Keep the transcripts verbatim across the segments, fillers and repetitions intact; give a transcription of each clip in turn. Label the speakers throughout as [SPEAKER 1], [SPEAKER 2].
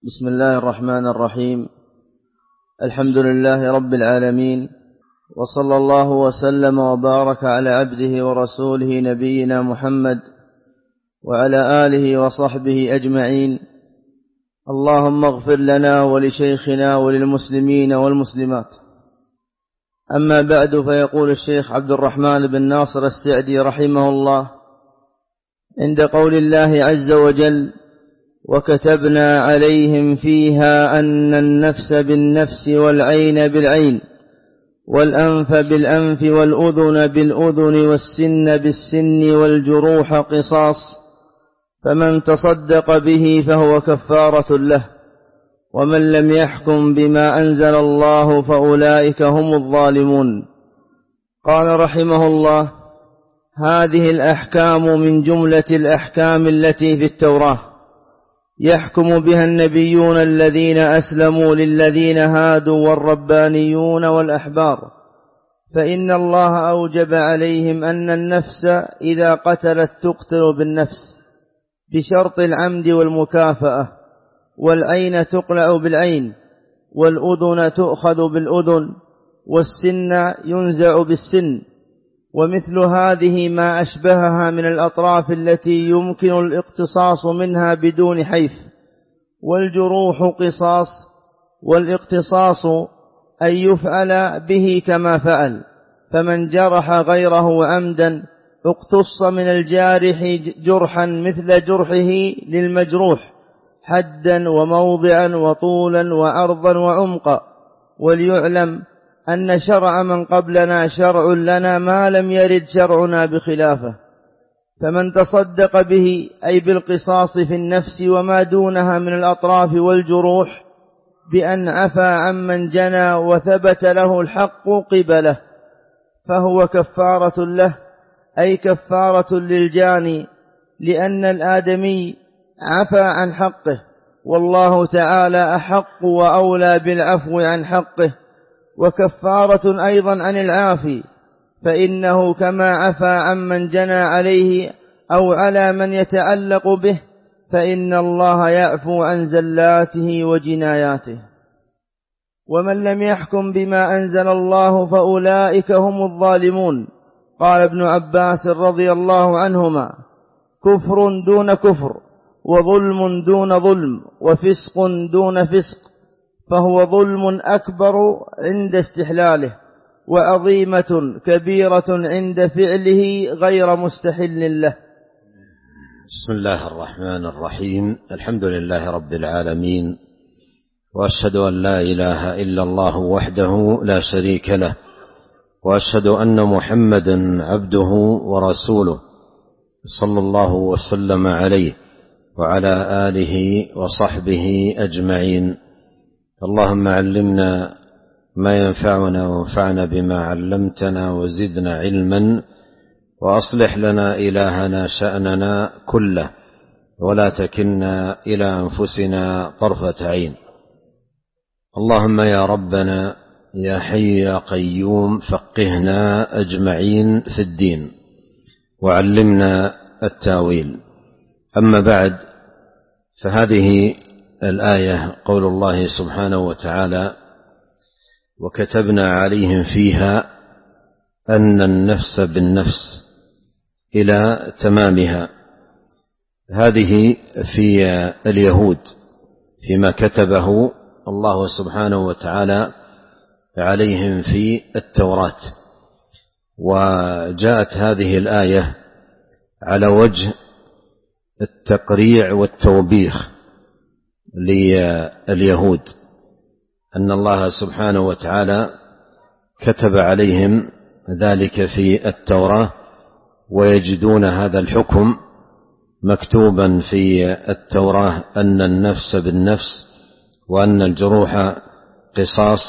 [SPEAKER 1] بسم الله الرحمن الرحيم. الحمد لله رب العالمين، وصلى الله وسلم وبارك على عبده ورسوله نبينا محمد وعلى آله وصحبه أجمعين. اللهم اغفر لنا ولشيخنا وللمسلمين والمسلمات. أما بعد، فيقول الشيخ عبد الرحمن بن ناصر السعدي رحمه الله عند قول الله عز وجل: وكتبنا عليهم فيها أن النفس بالنفس والعين بالعين والأنف بالأنف والأذن بالأذن والسن بالسن والجروح قصاص، فمن تصدق به فهو كفارة له، ومن لم يحكم بما أنزل الله فأولئك هم الظالمون. قال رحمه الله: هذه الأحكام من جملة الأحكام التي في التوراة يحكم بها النبيون الذين أسلموا للذين هادوا والربانيون والأحبار، فإن الله أوجب عليهم أن النفس إذا قتلت تقتل بالنفس بشرط العمد والمكافأة، والعين تقلع بالعين، والأذن تؤخذ بالأذن، والسن ينزع بالسن، ومثل هذه ما أشبهها من الأطراف التي يمكن الاقتصاص منها بدون حيف. والجروح قصاص، والاقتصاص أن يفعل به كما فعل، فمن جرح غيره عمدا اقتص من الجارح جرحا مثل جرحه للمجروح، حدا وموضعا وطولا وعرضا وعمقا. وليعلم أن شرع من قبلنا شرع لنا ما لم يرد شرعنا بخلافه، فمن تصدق به أي بالقصاص في النفس وما دونها من الأطراف والجروح بأن عفى عمن جنى وثبت له الحق قبله فهو كفارة له، أي كفارة للجاني، لأن الآدمي عفى عن حقه، والله تعالى أحق وأولى بالعفو عن حقه. وكفارة أيضا عن العافي، فإنه كما عفى عمن جنى عليه أو على من يتعلق به، فإن الله يعفو عن زلاته وجناياته. ومن لم يحكم بما أنزل الله فأولئك هم الظالمون. قال ابن عباس رضي الله عنهما: كفر دون كفر، وظلم دون ظلم، وفسق دون فسق، فهو ظلم أكبر عند استحلاله، وعظيمة كبيرة عند فعله غير مستحل له.
[SPEAKER 2] بسم الله الرحمن الرحيم. الحمد لله رب العالمين، وأشهد أن لا إله إلا الله وحده لا شريك له، وأشهد أن محمدا عبده ورسوله، صلى الله وسلم عليه وعلى آله وصحبه أجمعين. اللهم علمنا ما ينفعنا وانفعنا بما علمتنا وزدنا علما، وأصلح لنا إلهنا شأننا كله، ولا تكلنا إلى أنفسنا طرفة عين. اللهم يا ربنا يا حي يا قيوم فقهنا أجمعين في الدين، وعلمنا التاويل. أما بعد، فهذه الآية قول الله سبحانه وتعالى: وكتبنا عليهم فيها أن النفس بالنفس إلى تمامها. هذه في اليهود فيما كتبه الله سبحانه وتعالى عليهم في التوراة، وجاءت هذه الآية على وجه التقريع والتوبيخ لليهود، أن الله سبحانه وتعالى كتب عليهم ذلك في التوراة، ويجدون هذا الحكم مكتوبا في التوراة أن النفس بالنفس وأن الجروح قصاص،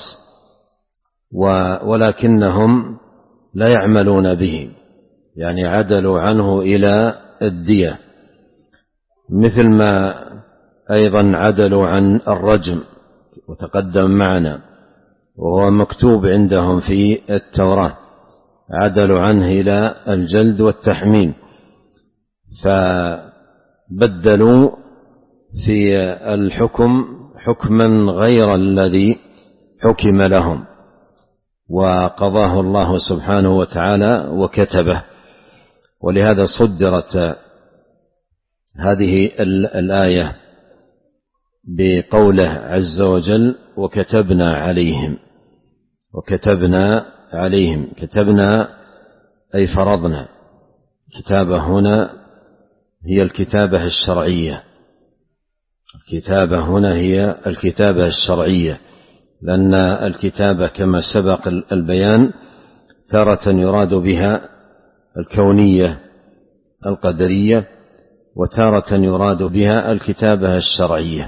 [SPEAKER 2] ولكنهم لا يعملون به، يعني عدلوا عنه إلى الدية، مثل ما أيضا عدلوا عن الرجم وتقدم معنا، وهو مكتوب عندهم في التوراة، عدلوا عنه إلى الجلد والتحميل، فبدلوا في الحكم حكما غير الذي حكم لهم وقضاه الله سبحانه وتعالى وكتبه. ولهذا صدرت هذه الآية بقوله عز وجل وكتبنا عليهم. وكتبنا عليهم، كتبنا أي فرضنا. كتابة هنا هي الكتابة الشرعية، الكتابة هنا هي الكتابة الشرعية، لأن الكتابة كما سبق البيان تارة يراد بها الكونية القدرية، وتارة يراد بها الكتابة الشرعية،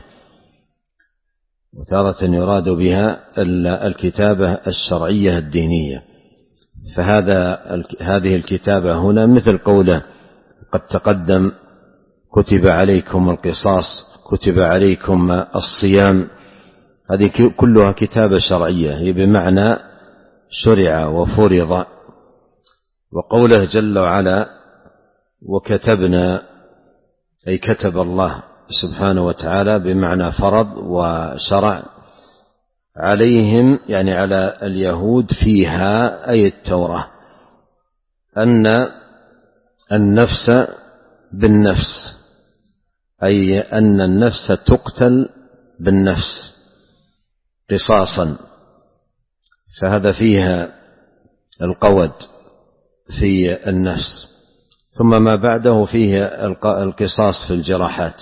[SPEAKER 2] وتارة يراد بها الكتابة الشرعية الدينية. فهذا هذه الكتابة هنا مثل قوله قد تقدم كتب عليكم القصاص، كتب عليكم الصيام، هذه كلها كتابة شرعية، هي بمعنى شرع وفرض. وقوله جل وعلا وكتبنا أي كتب الله سبحانه وتعالى بمعنى فرض وشرع عليهم، يعني على اليهود فيها أي التوراة، أن النفس بالنفس، أي أن النفس تقتل بالنفس قصاصا، فهذا فيها القود في النفس. ثم ما بعده فيه القصاص في الجراحات،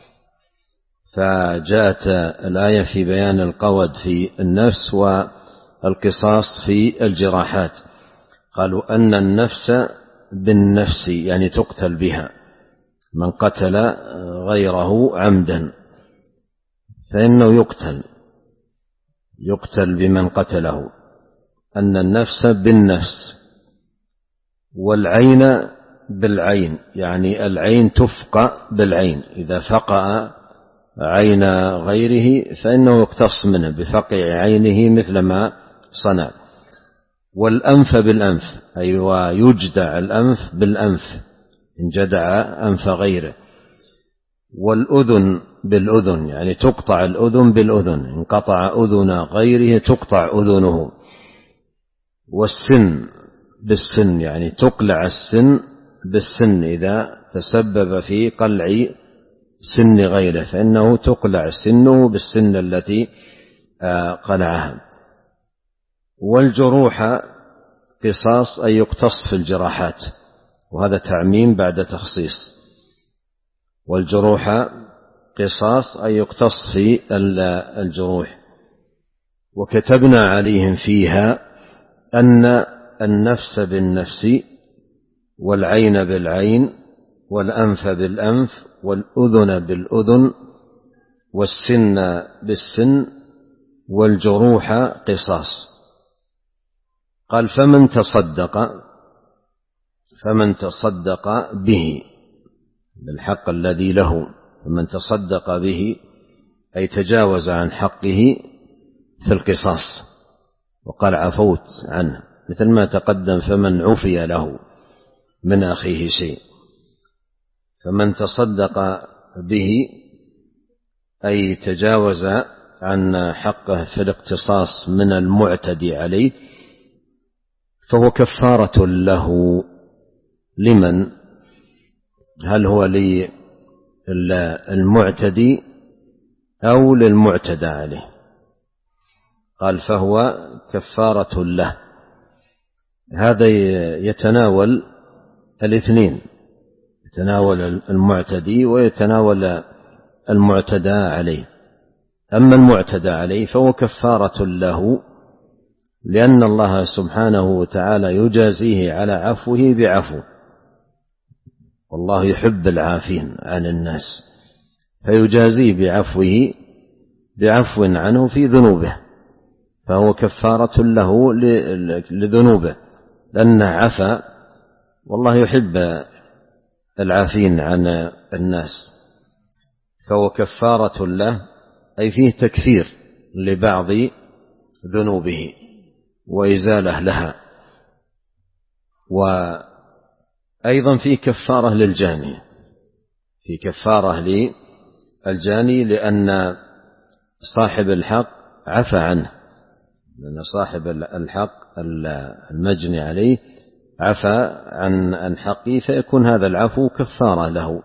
[SPEAKER 2] فجاءت الآية في بيان القود في النفس والقصاص في الجراحات. قالوا أن النفس بالنفس يعني تقتل بها، من قتل غيره عمدا فإنه يقتل يقتل بمن قتله. أن النفس بالنفس، والعين بالعين، يعني العين تفقأ بالعين، إذا فقأ عين غيره فإنه يقتص منه بفقع عينه مثل ما صنع. والأنف بالأنف، أي ويجدع الأنف بالأنف إن جدع أنف غيره. والأذن بالأذن، يعني تقطع الأذن بالأذن، إن قطع أذن غيره تقطع أذنه. والسن بالسن، يعني تقلع السن بالسن، إذا تسبب في قلع سن غيره فإنه تقلع سنه بالسن التي قلعها. والجروح قصاص أي يقتص في الجراحات، وهذا تعميم بعد تخصيص. والجروح قصاص أي يقتص في الجروح. وكتبنا عليهم فيها أن النفس بالنفس، والعين بالعين، والأنف بالأنف، والأذن بالأذن، والسن بالسن، والجروح قصاص. قال فمن تصدق فمن تصدق به بالحق الذي له، فمن تصدق به أي تجاوز عن حقه في القصاص وقال عفوت عنه، مثل ما تقدم فمن عفي له من أخيه شيء. فمن تصدق به أي تجاوز عن حقه في الاقتصاص من المعتدي عليه، فهو كفارة له. لمن؟ هل هو للمعتدي أو للمعتدى عليه؟ قال فهو كفارة له. هذا يتناول الاثنين، يتناول المعتدي ويتناول المعتدى عليه. أما المعتدى عليه فهو كفارة له، لأن الله سبحانه وتعالى يجازيه على عفوه بعفو، والله يحب العافين عن الناس، فيجازيه بعفوه بعفو عنه في ذنوبه، فهو كفارة له لذنوبه لأنه عفا، والله يحب العافين عن الناس. فهو كفارة له أي فيه تكفير لبعض ذنوبه وإزالة لها. وأيضا فيه كفارة للجاني، في كفارة للجاني، لأن صاحب الحق عفى عنه، لأن صاحب الحق المجني عليه عفى عن حقه، فيكون هذا العفو كفارة له.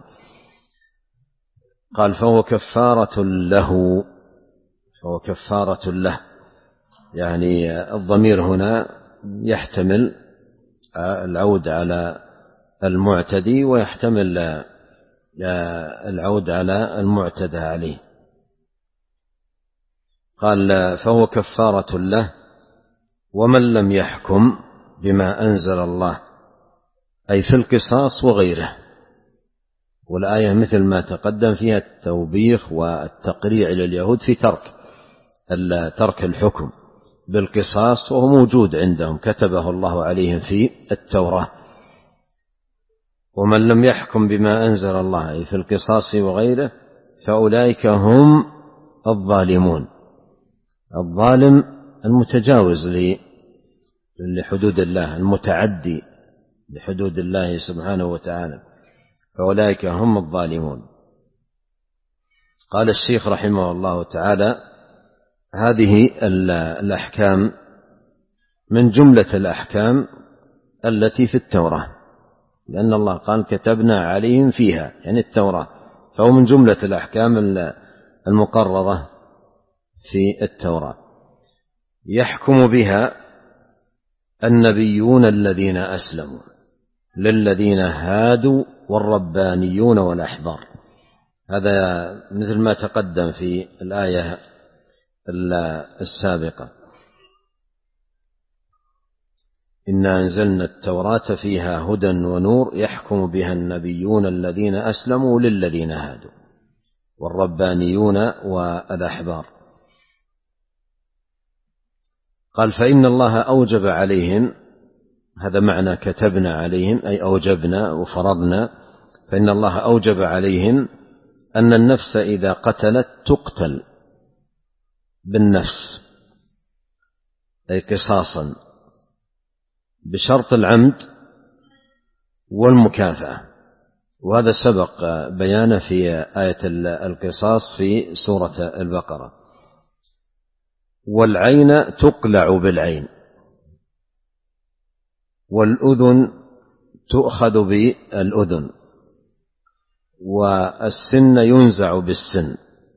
[SPEAKER 2] قال فهو كفارة له، فهو كفارة له، يعني الضمير هنا يحتمل العود على المعتدي ويحتمل العود على المعتدى عليه. قال فهو كفارة له ومن لم يحكم بما أنزل الله، أي في القصاص وغيره. والآية مثل ما تقدم فيها التوبيخ والتقريع لليهود في ترك ترك الحكم بالقصاص، وهو موجود عندهم كتبه الله عليهم في التوراة. ومن لم يحكم بما أنزل الله أي في القصاص وغيره فأولئك هم الظالمون. الظالم المتجاوز لحدود الله، المتعدي لحدود الله سبحانه وتعالى، فأولئك هم الظالمون. قال الشيخ رحمه الله تعالى هذه الأحكام من جملة الأحكام التي في التوراة، لأن الله قال كتبنا عليهم فيها، يعني التوراة، فهو من جملة الأحكام المقررة في التوراة. يحكم بها النبيون الذين أسلموا للذين هادوا والربانيون والأحبار. هذا مثل ما تقدم في الآية السابقة: إنا أنزلنا التوراة فيها هدى ونور يحكم بها النبيون الذين أسلموا للذين هادوا والربانيون والأحبار. قال فإن الله أوجب عليهم، هذا معنى كتبنا عليهم أي أوجبنا وفرضنا، فإن الله أوجب عليهم أن النفس إذا قتلت تقتل بالنفس أي قصاصا بشرط العمد والمكافأة، وهذا سبق بيانه في آية القصاص في سورة البقرة. والعين تقلع بالعين، والأذن تؤخذ بالأذن، والسن ينزع بالسن،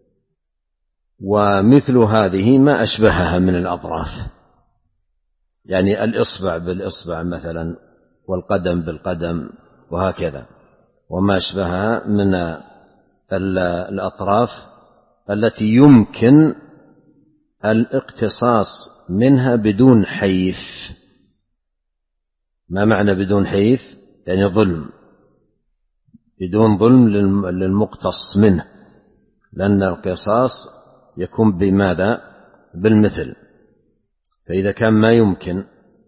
[SPEAKER 2] ومثل هذه ما أشبهها من الأطراف، يعني الإصبع بالإصبع مثلا، والقدم بالقدم، وهكذا، وما أشبهها من الأطراف التي يمكن الاقتصاص منها بدون حيف. ما معنى بدون حيف؟ يعني ظلم، بدون ظلم للمقتص منه، لأن القصاص يكون بماذا؟ بالمثل. فإذا كان ما يمكن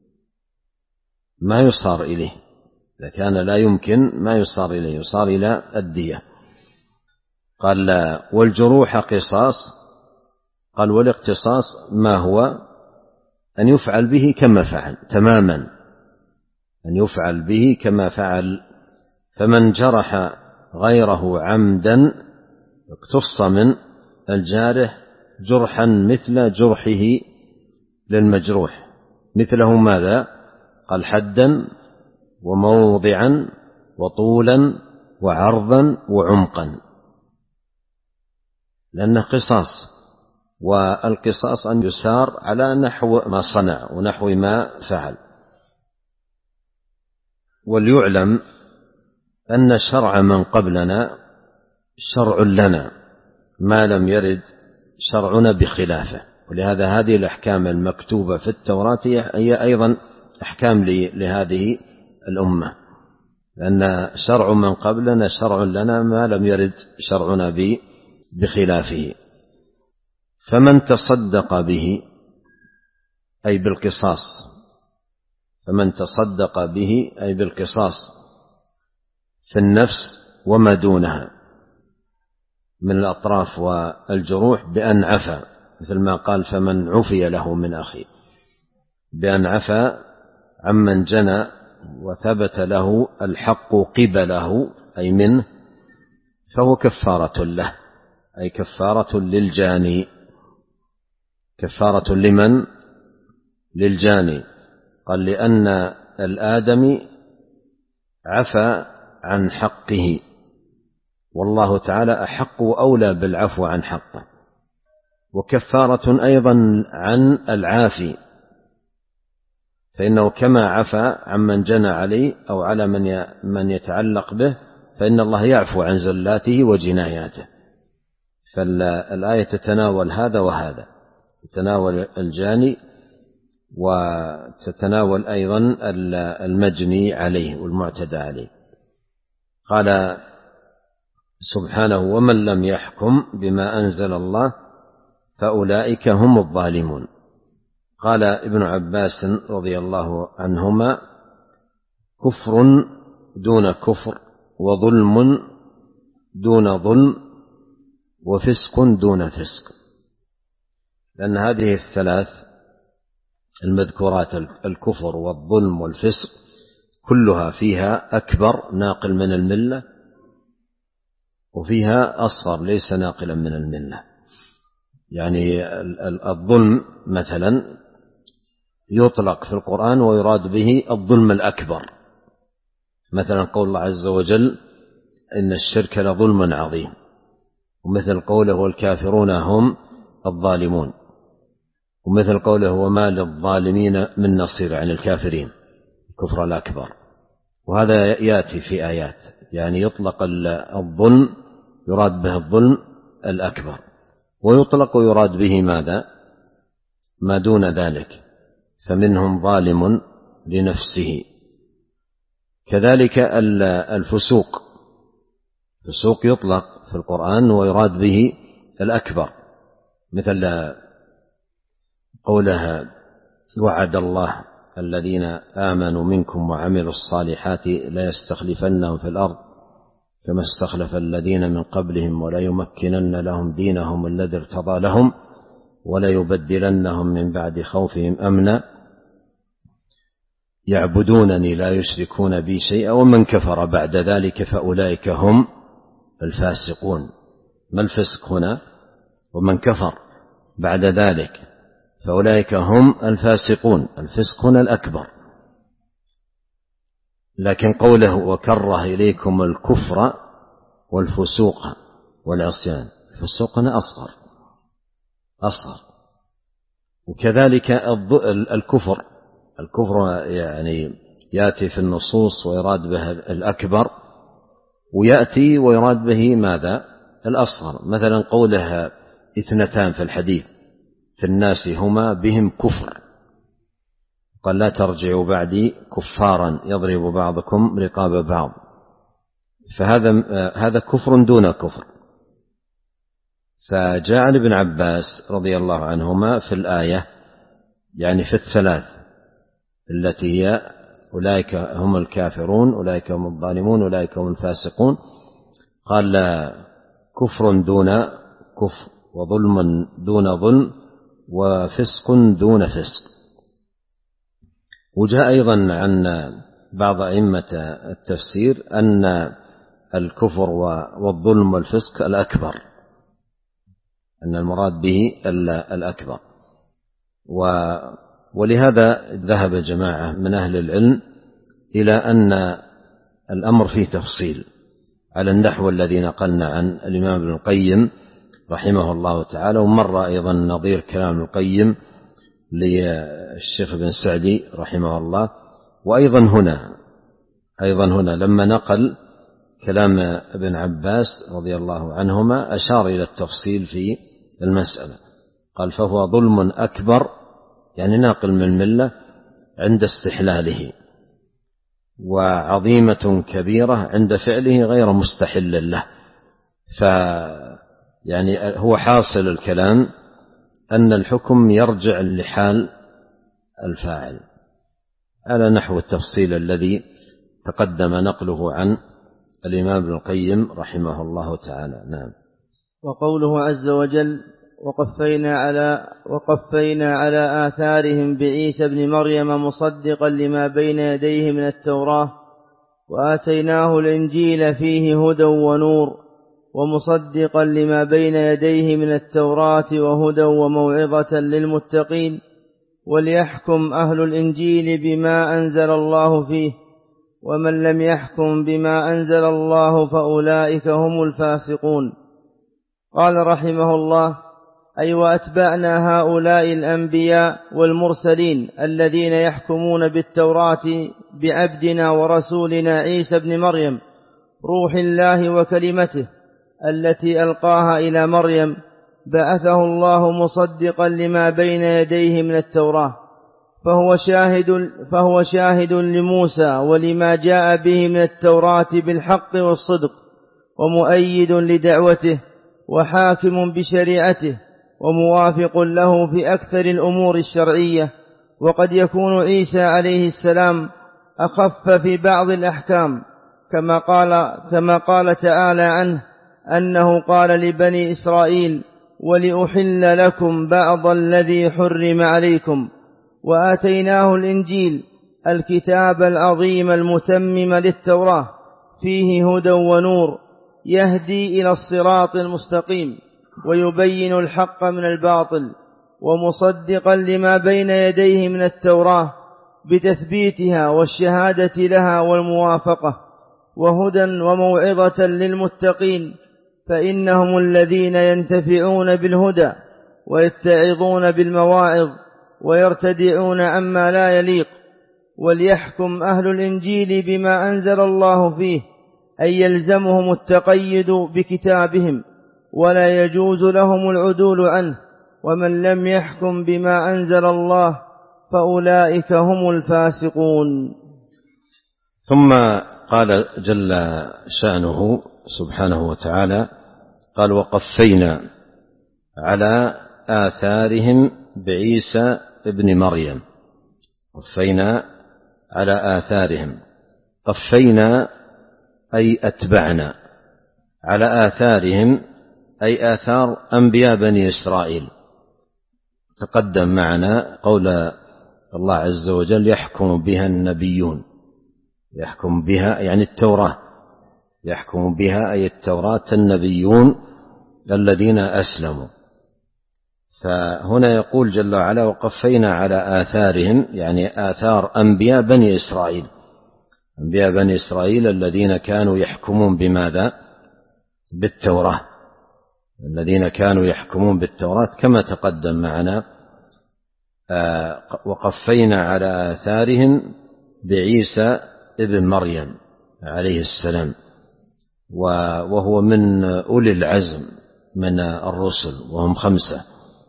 [SPEAKER 2] ما يصار إليه، إذا كان لا يمكن ما يصار إليه، يصار إلى الدية. قال والجروح قصاص. قال والاقتصاص ما هو؟ أن يفعل به كما فعل تماما، أن يفعل به كما فعل. فمن جرح غيره عمدا اقتص من الجارح جرحا مثل جرحه للمجروح، مثله ماذا؟ قال حدا وموضعا وطولا وعرضا وعمقا، لأنه قصاص، والقصاص أن يسار على نحو ما صنع ونحو ما فعل. وليعلم أن شرع من قبلنا شرع لنا ما لم يرد شرعنا بخلافه، ولهذا هذه الأحكام المكتوبة في التوراة هي أيضا أحكام لهذه الأمة، لأن شرع من قبلنا شرع لنا ما لم يرد شرعنا بخلافه. فمن تصدق به أي بالقصاص، فمن تصدق به أي بالقصاص في النفس وما دونها من الأطراف والجروح بأن عفا، مثل ما قال فمن عفي له من أخيه، بأن عفا عمن جنى وثبت له الحق قبله أي منه، فهو كفارة له، أي كفارة للجاني. كفارة لمن؟ للجاني. قال لأن الآدمي عفى عن حقه، والله تعالى أحق وأولى بالعفو عن حقه. وكفارة أيضا عن العافي، فإنه كما عفى عمن جنى عليه أو على من من يتعلق به، فإن الله يعفو عن زلاته وجناياته. فالآية تتناول هذا وهذا، تتناول الجاني وتتناول أيضا المجني عليه والمعتدى عليه. قال سبحانه: ومن لم يحكم بما أنزل الله فأولئك هم الظالمون. قال ابن عباس رضي الله عنهما: كفر دون كفر، وظلم دون ظلم، وفسق دون فسق. لأن هذه الثلاث المذكورات، الكفر والظلم والفسق، كلها فيها أكبر ناقل من الملة، وفيها أصغر ليس ناقلا من الملة. يعني الظلم مثلا يطلق في القرآن ويراد به الظلم الأكبر، مثلا قول الله عز وجل: إن الشرك لظلم عظيم، ومثل قوله: والكافرون هم الظالمون، ومثل قوله: وما للظالمين من نصير، عن الكافرين الكفر الأكبر. وهذا يأتي في آيات، يعني يطلق الظلم يراد به الظلم الأكبر، ويطلق ويراد به ماذا؟ ما دون ذلك، فمنهم ظالم لنفسه. كذلك الفسوق، الفسوق يطلق في القرآن ويراد به الأكبر، مثل قولها: وعد الله الذين آمنوا منكم وعملوا الصالحات لا يستخلفنهم في الأرض كما استخلف الذين من قبلهم ولا يمكنن لهم دينهم الذي ارتضى لهم ولا يبدلنهم من بعد خوفهم أمنا يعبدونني لا يشركون بي شيئا ومن كفر بعد ذلك فأولئك هم الفاسقون. ما الفسق هنا؟ ومن كفر بعد ذلك فأولئك هم الفاسقون. الفسق هنا الأكبر. لكن قوله: وكره إليكم الكفر والفسوق والعصيان، الفسوق هنا أصغر أصغر. وكذلك الكفر، الكفر يعني يأتي في النصوص ويراد به الأكبر، ويأتي ويراد به ماذا؟ الأصغر. مثلا قولها: اثنتان في الحديث في الناس هما بهم كفر، قال: لا ترجعوا بعدي كفارا يضرب بعضكم رقاب بعض. فهذا هذا كفر دون كفر. فجاء عن ابن عباس رضي الله عنهما في الآية، يعني في الثلاث التي هي: أولئك هم الكافرون، أولئك هم الظالمون، أولئك هم الفاسقون، قال: لا، كفر دون كفر، وظلم دون ظلم، وفسق دون فسق. وجاء أيضا عن بعض أئمة التفسير أن الكفر والظلم والفسق الأكبر، أن المراد به الأكبر. ولهذا ذهب جماعة من أهل العلم إلى أن الأمر فيه تفصيل على النحو الذي نقلنا عن الإمام ابن القيم رحمه الله تعالى. ومر أيضا نظير كلام القيم للشيخ بن سعدي رحمه الله. وأيضا هنا أيضا هنا لما نقل كلام ابن عباس رضي الله عنهما أشار إلى التفصيل في المسألة، قال: فهو ظلم أكبر، يعني ناقل من الملة عند استحلاله، وعظيمة كبيرة عند فعله غير مستحل له. ف يعني هو حاصل الكلام أن الحكم يرجع لحال الفاعل على نحو التفصيل الذي تقدم نقله عن الإمام ابن القيم رحمه الله تعالى. نعم.
[SPEAKER 1] وقوله عز وجل: وقفينا على وقفينا على آثارهم بعيسى ابن مريم مصدقا لما بين يديه من التوراة وآتيناه الإنجيل فيه هدى ونور ومصدقا لما بين يديه من التوراة وهدى وموعظة للمتقين. وليحكم أهل الإنجيل بما أنزل الله فيه، ومن لم يحكم بما أنزل الله فأولئك هم الفاسقون. قال رحمه الله: أي وأتبعنا هؤلاء الأنبياء والمرسلين الذين يحكمون بالتوراة بعبدنا ورسولنا عيسى بن مريم روح الله وكلمته التي ألقاها إلى مريم، بعثه الله مصدقا لما بين يديه من التوراة، فهو شاهد, فهو شاهد لموسى ولما جاء به من التوراة بالحق والصدق، ومؤيد لدعوته، وحاكم بشريعته، وموافق له في أكثر الأمور الشرعية. وقد يكون عيسى عليه السلام أخف في بعض الأحكام، كما قال, كما قال تعالى عنه أنه قال لبني إسرائيل: ولأحل لكم بعض الذي حرم عليكم. وآتيناه الإنجيل الكتاب العظيم المتمم للتوراة، فيه هدى ونور، يهدي إلى الصراط المستقيم، ويبين الحق من الباطل، ومصدقا لما بين يديه من التوراة بتثبيتها والشهادة لها والموافقة، وهدى وموعظة للمتقين، فإنهم الذين ينتفعون بالهدى ويتعظون بالمواعظ ويرتدعون عما لا يليق. وليحكم أهل الإنجيل بما أنزل الله فيه، أي يلزمهم التقيد بكتابهم، ولا يجوز لهم العدول عنه. ومن لم يحكم بما أنزل الله فأولئك هم الفاسقون.
[SPEAKER 2] ثم قال جل شأنه سبحانه وتعالى: قال: وقفينا على آثارهم بعيسى ابن مريم. قفينا على آثارهم، قفينا أي أتبعنا، على آثارهم أي آثار أنبياء بني إسرائيل. تقدم معنا قول الله عز وجل: يحكم بها النبيون. يحكم بها يعني التوراة، يحكم بها أي التوراة النبيون الذين أسلموا. فهنا يقول جل وعلا: وقفينا على آثارهم، يعني آثار أنبياء بني إسرائيل، أنبياء بني إسرائيل الذين كانوا يحكمون بماذا؟ بالتوراة، الذين كانوا يحكمون بالتوراة كما تقدم معنا. وقفينا على آثارهم بعيسى ابن مريم عليه السلام، وهو من أولي العزم من الرسل، وهم خمسة.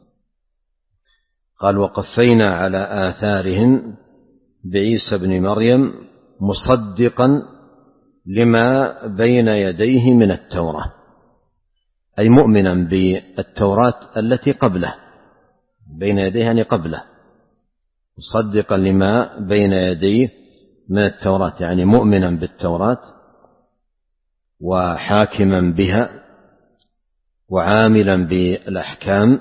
[SPEAKER 2] قال: وقفينا على آثارهم بعيسى ابن مريم مصدقا لما بين يديه من التوراة، أي مؤمنا بالتوراة التي قبله، بين يديه يعني قبله، مصدقا لما بين يديه من التوراة، يعني مؤمنا بالتوراة وحاكما بها وعاملا بالأحكام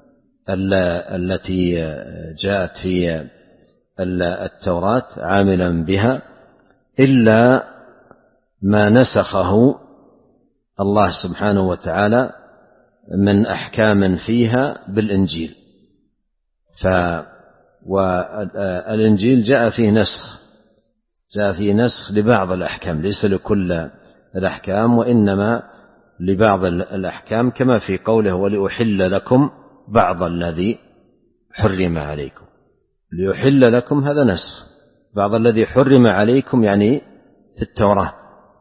[SPEAKER 2] التي جاءت في التوراة، عاملا بها إلا ما نسخه الله سبحانه وتعالى من أحكام فيها بالإنجيل. والإنجيل جاء فيه نسخ، جاء فيه نسخ لبعض الأحكام، ليس لكل الأحكام، وإنما لبعض الأحكام، كما في قوله: ولأحل لكم بعض الذي حرم عليكم. ليحل لكم هذا نسخ، بعض الذي حرم عليكم يعني في التوراة.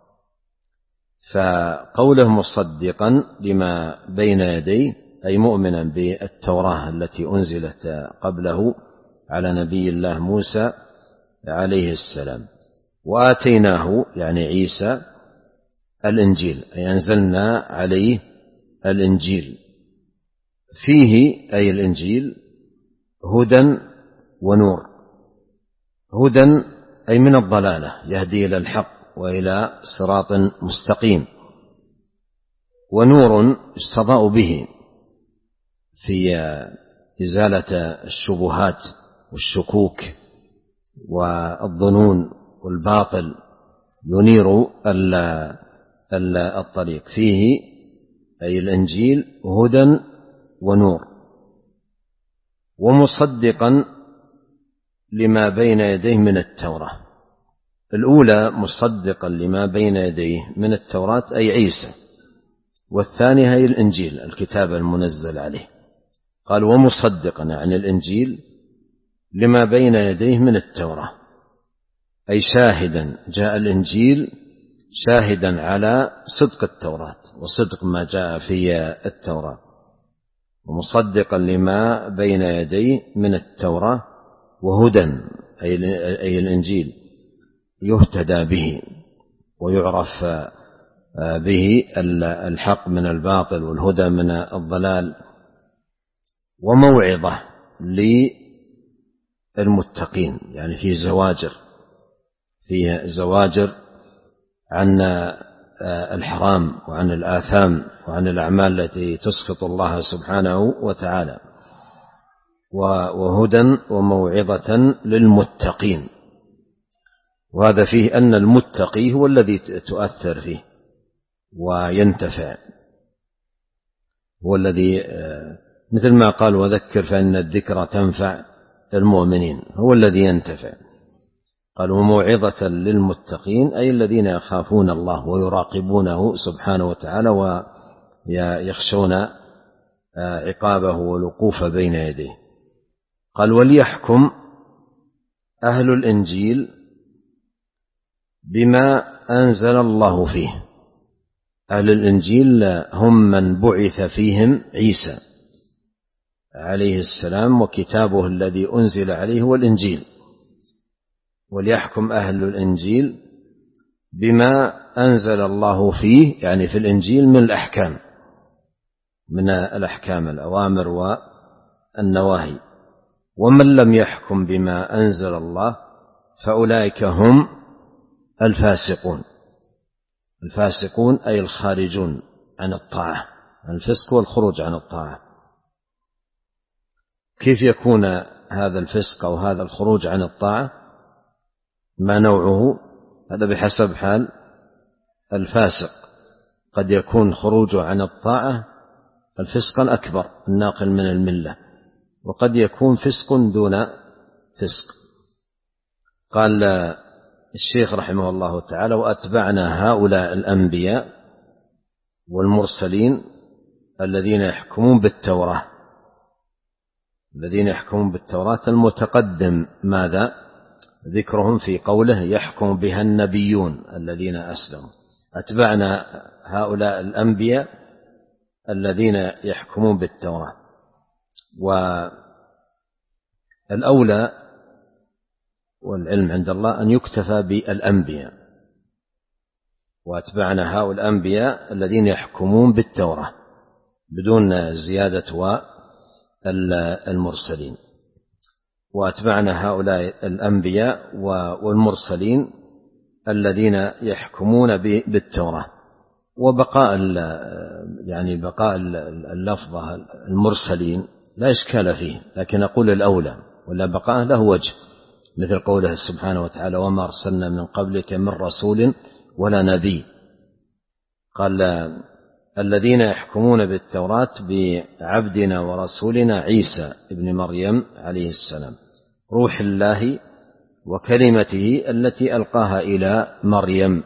[SPEAKER 2] فقوله مصدقا لما بين يديه أي مؤمنا بالتوراة التي أنزلت قبله على نبي الله موسى عليه السلام. وآتيناه يعني عيسى الإنجيل، أي أنزلنا عليه الإنجيل، فيه أي الإنجيل هدى ونور. هدى أي من الضلالة، يهدي إلى الحق وإلى صراط مستقيم، ونور يستضاء به في إزالة الشبهات والشكوك والظنون والباطل، ينير الطريق. فيه أي الإنجيل هدى ونور، ومصدقا لما بين يديه من التوراة. الأولى مصدقا لما بين يديه من التوراة أي عيسى، والثانية هي الإنجيل الكتاب المنزل عليه. قال ومصدقا يعني الإنجيل لما بين يديه من التوراة، أي شاهدا، جاء الإنجيل شاهدا على صدق التوراة وصدق ما جاء في التوراة، ومصدقا لما بين يديه من التوراة، وهدى أي الإنجيل يهتدى به ويعرف به الحق من الباطل والهدى من الضلال، وموعظة للمتقين، يعني في زواجر فيه زواجر عن الحرام وعن الآثام وعن الأعمال التي تسخط الله سبحانه وتعالى، وهدى وموعظة للمتقين. وهذا فيه أن المتقي هو الذي تؤثر فيه وينتفع، هو الذي مثل ما قال وذكر فإن الذكرى تنفع المؤمنين، هو الذي ينتفع. قال وموعظة للمتقين أي الذين يخافون الله ويراقبونه سبحانه وتعالى ويخشون عقابه والوقوف بين يديه. قال وليحكم أهل الإنجيل بما أنزل الله فيه. أهل الإنجيل هم من بعث فيهم عيسى عليه السلام، وكتابه الذي أنزل عليه هو الإنجيل. وليحكم أهل الإنجيل بما أنزل الله فيه، يعني في الإنجيل من الأحكام، من الأحكام الأوامر والنواهي. ومن لم يحكم بما أنزل الله فأولئك هم الفاسقون. الفاسقون أي الخارجون عن الطاعة، الفسق والخروج عن الطاعة. كيف يكون هذا الفسق أو هذا الخروج عن الطاعة؟ ما نوعه؟ هذا بحسب حال الفاسق. قد يكون خروجه عن الطاعة الفسقا أكبر الناقل من الملة، وقد يكون فسق دون فسق. قال الشيخ رحمه الله تعالى وأتبعنا هؤلاء الأنبياء والمرسلين الذين يحكمون بالتوراة. الذين يحكمون بالتوراة المتقدم ماذا ذكرهم في قوله يحكم بها النبيون الذين أسلموا. أتبعنا هؤلاء الأنبياء الذين يحكمون بالتوراة. والأولى والعلم عند الله أن يكتفى بالأنبياء، وأتبعنا هؤلاء الأنبياء الذين يحكمون بالتوراة بدون زيادة والمرسلين. وأتبعنا هؤلاء الأنبياء والمرسلين الذين يحكمون بالتوراة. وبقاء يعني بقاء اللفظة المرسلين لا إشكال فيه، لكن أقول الأولى ولا بقاء له وجه، مثل قوله سبحانه وتعالى وما أرسلنا من قبلك من رسول ولا نبي. قال الذين يحكمون بالتوراة بعبدنا ورسولنا عيسى ابن مريم عليه السلام روح الله وكلمته التي ألقاها إلى مريم.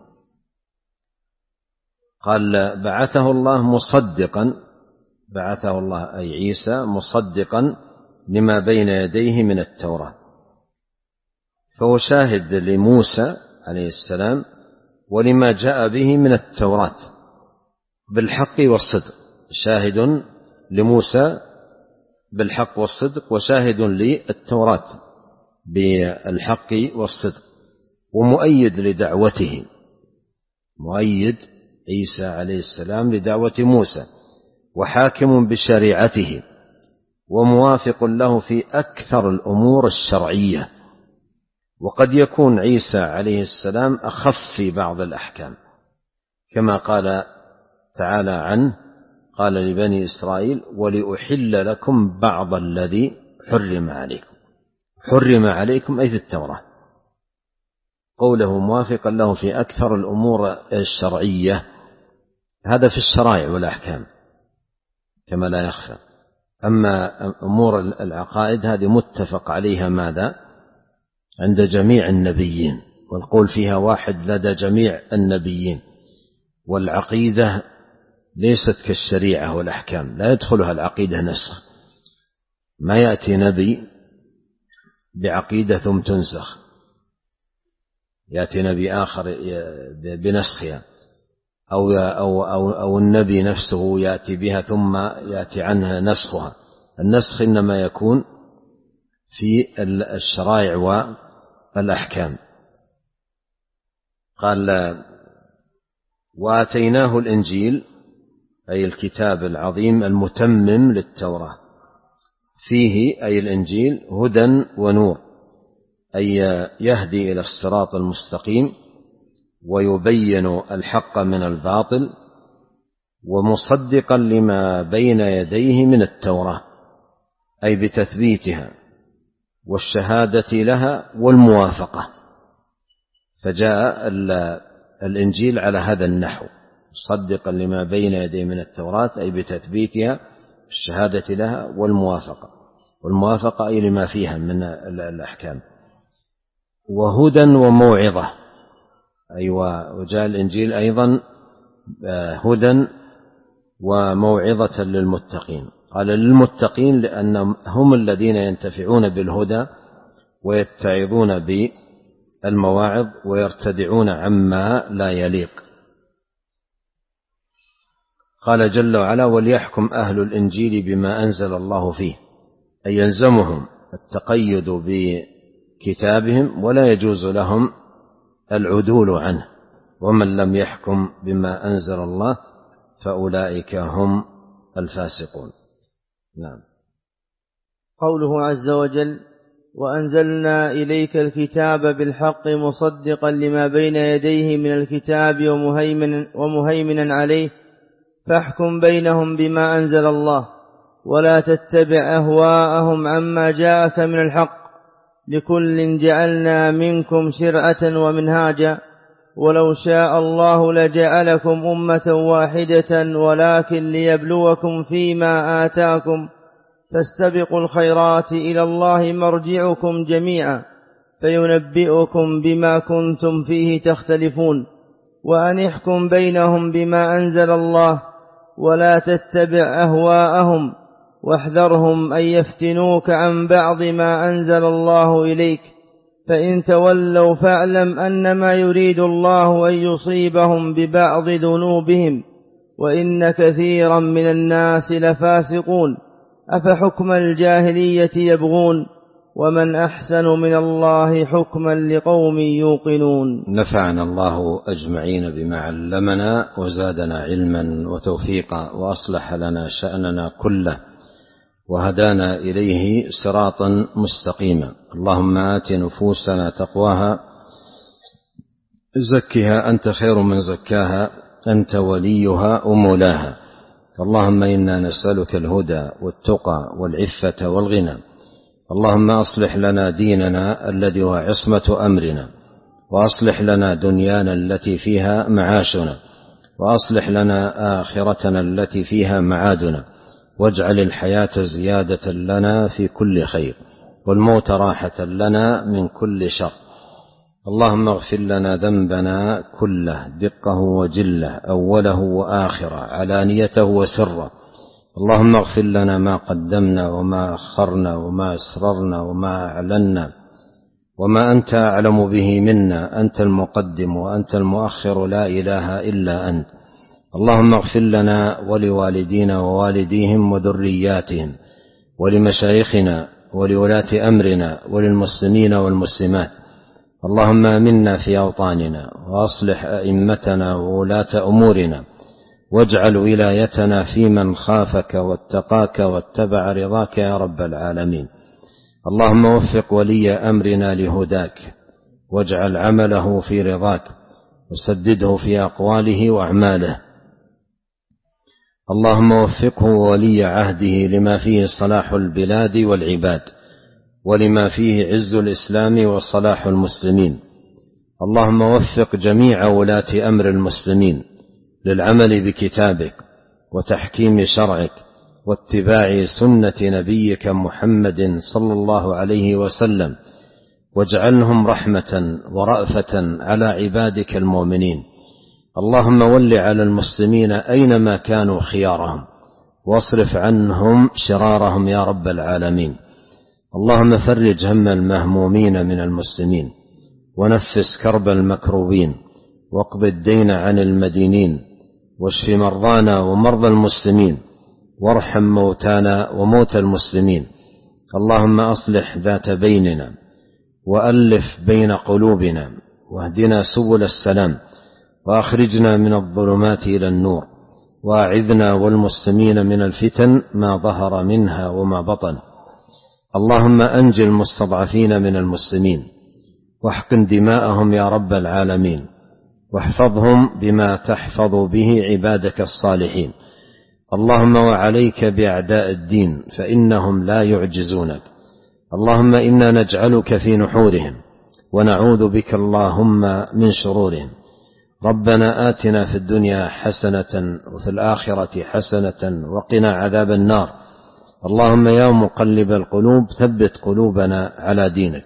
[SPEAKER 2] قال بعثه الله مصدقا، بعثه الله أي عيسى مصدقا لما بين يديه من التوراة، فهو شاهد لموسى عليه السلام ولما جاء به من التوراة بالحق والصدق، شاهد لموسى بالحق والصدق وشاهد للتوراة بالحق والصدق، ومؤيد لدعوته، مؤيد عيسى عليه السلام لدعوة موسى، وحاكم بشريعته، وموافق له في أكثر الأمور الشرعية. وقد يكون عيسى عليه السلام أخف في بعض الأحكام، كما قال تعالى عنه قال لبني إسرائيل ولأحل لكم بعض الذي حرم عليكم. حرم عليكم أي في التوراة. قوله موافقا له في أكثر الأمور الشرعية هذا في الشرائع والأحكام كما لا يخفى. أما أمور العقائد هذه متفق عليها ماذا؟ عند جميع النبيين، والقول فيها واحد لدى جميع النبيين. والعقيدة ليست كالشريعة والأحكام، لا يدخلها العقيدة نسخ، ما يأتي نبي بعقيدة ثم تنسخ، يأتي نبي آخر بنسخها، أو, أو, أو, أو النبي نفسه يأتي بها ثم يأتي عنها نسخها. النسخ إنما يكون في الشرائع والأحكام. قال وآتيناه الإنجيل أي الكتاب العظيم المتمم للتوراة، فيه أي الإنجيل هدى ونور، أي يهدي إلى الصراط المستقيم ويبين الحق من الباطل، ومصدقا لما بين يديه من التوراة أي بتثبيتها والشهادة لها والموافقة. فجاء الإنجيل على هذا النحو، مصدقا لما بين يديه من التوراة أي بتثبيتها الشهادة لها والموافقة، والموافقة أي لما فيها من الأحكام، وهدى وموعظة. أيوة، وجاء الإنجيل أيضا هدى وموعظة للمتقين. قال للمتقين لأنهم هم الذين ينتفعون بالهدى ويتعظون بالمواعظ ويرتدعون عما لا يليق. قال جل وعلا وليحكم أهل الإنجيل بما أنزل الله فيه، أي يلزمهم التقيد بكتابهم ولا يجوز لهم العدول عنه، ومن لم يحكم بما أنزل الله فأولئك هم الفاسقون. نعم.
[SPEAKER 1] قوله عز وجل وأنزلنا إليك الكتاب بالحق مصدقا لما بين يديه من الكتاب ومهيمنا, ومهيمنا عليه فاحكم بينهم بما أنزل الله ولا تتبع أهواءهم عما جاءك من الحق لكل جعلنا منكم شرعة ومنهاجا ولو شاء الله لجعلكم أمة واحدة ولكن ليبلوكم فيما آتاكم فاستبقوا الخيرات إلى الله مرجعكم جميعا فينبئكم بما كنتم فيه تختلفون وأن احكم بينهم بما أنزل الله ولا تتبع أهواءهم واحذرهم أن يفتنوك عن بعض ما أنزل الله إليك فإن تولوا فاعلم أنما يريد الله أن يصيبهم ببعض ذنوبهم وإن كثيرا من الناس لفاسقون أفحكم الجاهلية يبغون ومن أحسن من الله حكما لقوم يوقنون.
[SPEAKER 2] نفعنا الله أجمعين بما علمنا وزادنا علما وتوفيقا وأصلح لنا شأننا كله وهدانا إليه صراطا مستقيما. اللهم آت نفوسنا تقواها زكها أنت خير من زكاها أنت وليها ومولاها. اللهم إنا نسألك الهدى والتقى والعفة والغنى. اللهم أصلح لنا ديننا الذي هو عصمة أمرنا وأصلح لنا دنيانا التي فيها معاشنا وأصلح لنا آخرتنا التي فيها معادنا واجعل الحياة زيادة لنا في كل خير والموت راحة لنا من كل شر. اللهم اغفر لنا ذنبنا كله دقه وجله أوله وآخره علانيته وسره. اللهم اغفر لنا ما قدمنا وما أخرنا وما أسررنا وما أعلنا وما أنت أعلم به منا، أنت المقدم وأنت المؤخر لا إله إلا أنت. اللهم اغفر لنا ولوالدينا ووالديهم وذرياتهم ولمشايخنا ولولاة أمرنا وللمسلمين والمسلمات. اللهم آمنا في أوطاننا وأصلح أئمتنا وولاة أمورنا واجعل ولايتنا في من خافك واتقاك واتبع رضاك يا رب العالمين. اللهم وفق ولي أمرنا لهداك واجعل عمله في رضاك وسدده في أقواله وأعماله. اللهم وفقه ولي عهده لما فيه صلاح البلاد والعباد ولما فيه عز الإسلام وصلاح المسلمين. اللهم وفق جميع ولاة أمر المسلمين للعمل بكتابك وتحكيم شرعك واتباع سنة نبيك محمد صلى الله عليه وسلم، واجعلهم رحمة ورأفة على عبادك المؤمنين. اللهم ول على المسلمين أينما كانوا خيارهم، واصرف عنهم شرارهم يا رب العالمين. اللهم فرج هم المهمومين من المسلمين، ونفس كرب المكروبين، واقض الدين عن المدينين، واشف مرضانا ومرضى المسلمين، وارحم موتانا وموتى المسلمين. اللهم أصلح ذات بيننا، وألف بين قلوبنا، واهدنا سبل السلام، وأخرجنا من الظلمات إلى النور، وأعذنا والمسلمين من الفتن ما ظهر منها وما بطن. اللهم أنج المستضعفين من المسلمين، واحقن دماءهم يا رب العالمين، واحفظهم بما تحفظ به عبادك الصالحين. اللهم وعليك بأعداء الدين فإنهم لا يعجزونك. اللهم إنا نجعلك في نحورهم، ونعوذ بك اللهم من شرورهم. ربنا آتنا في الدنيا حسنة وفي الآخرة حسنة وقنا عذاب النار. اللهم يا مقلب القلوب ثبت قلوبنا على دينك.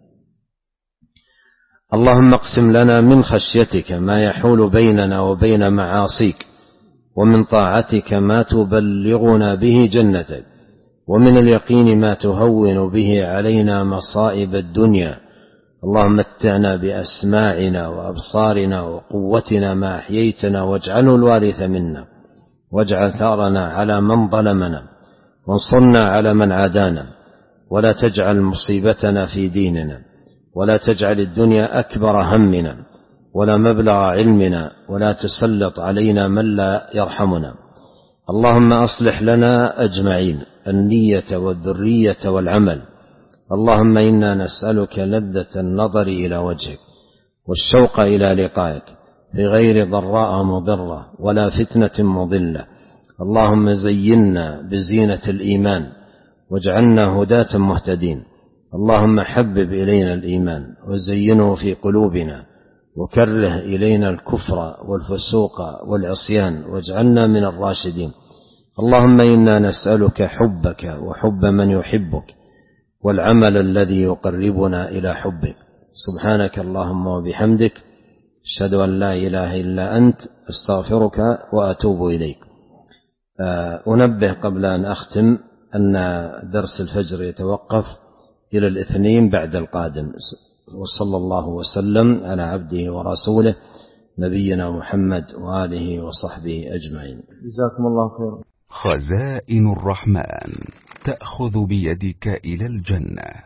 [SPEAKER 2] اللهم اقسم لنا من خشيتك ما يحول بيننا وبين معاصيك، ومن طاعتك ما تبلغنا به جنتك، ومن اليقين ما تهون به علينا مصائب الدنيا. اللهم متعنا بأسماعنا وأبصارنا وقوتنا ما أحييتنا، واجعله الوارث منا، واجعل ثارنا على من ظلمنا، وانصرنا على من عادانا، ولا تجعل مصيبتنا في ديننا، ولا تجعل الدنيا أكبر همنا ولا مبلغ علمنا، ولا تسلط علينا من لا يرحمنا. اللهم أصلح لنا أجمعين النية والذرية والعمل. اللهم إنا نسألك لذة النظر إلى وجهك، والشوق إلى لقائك، بغير ضراء مضرة ولا فتنة مضلة. اللهم زينا بزينة الإيمان، واجعلنا هداة مهتدين. اللهم حبب إلينا الإيمان، وزينه في قلوبنا، وكره إلينا الكفر والفسوق والعصيان، واجعلنا من الراشدين. اللهم إنا نسألك حبك وحب من يحبك، والعمل الذي يقربنا إلى حبك. سبحانك اللهم وبحمدك، أشهد أن لا إله إلا أنت، أستغفرك وأتوب إليك. أنبه قبل أن أختم أن درس الفجر يتوقف إلى الاثنين بعد القادم. وصلى الله وسلم على عبده ورسوله نبينا محمد وآله وصحبه أجمعين.
[SPEAKER 1] جزاكم الله خيرا.
[SPEAKER 3] خزائن الرحمن تأخذ بيدك إلى الجنة.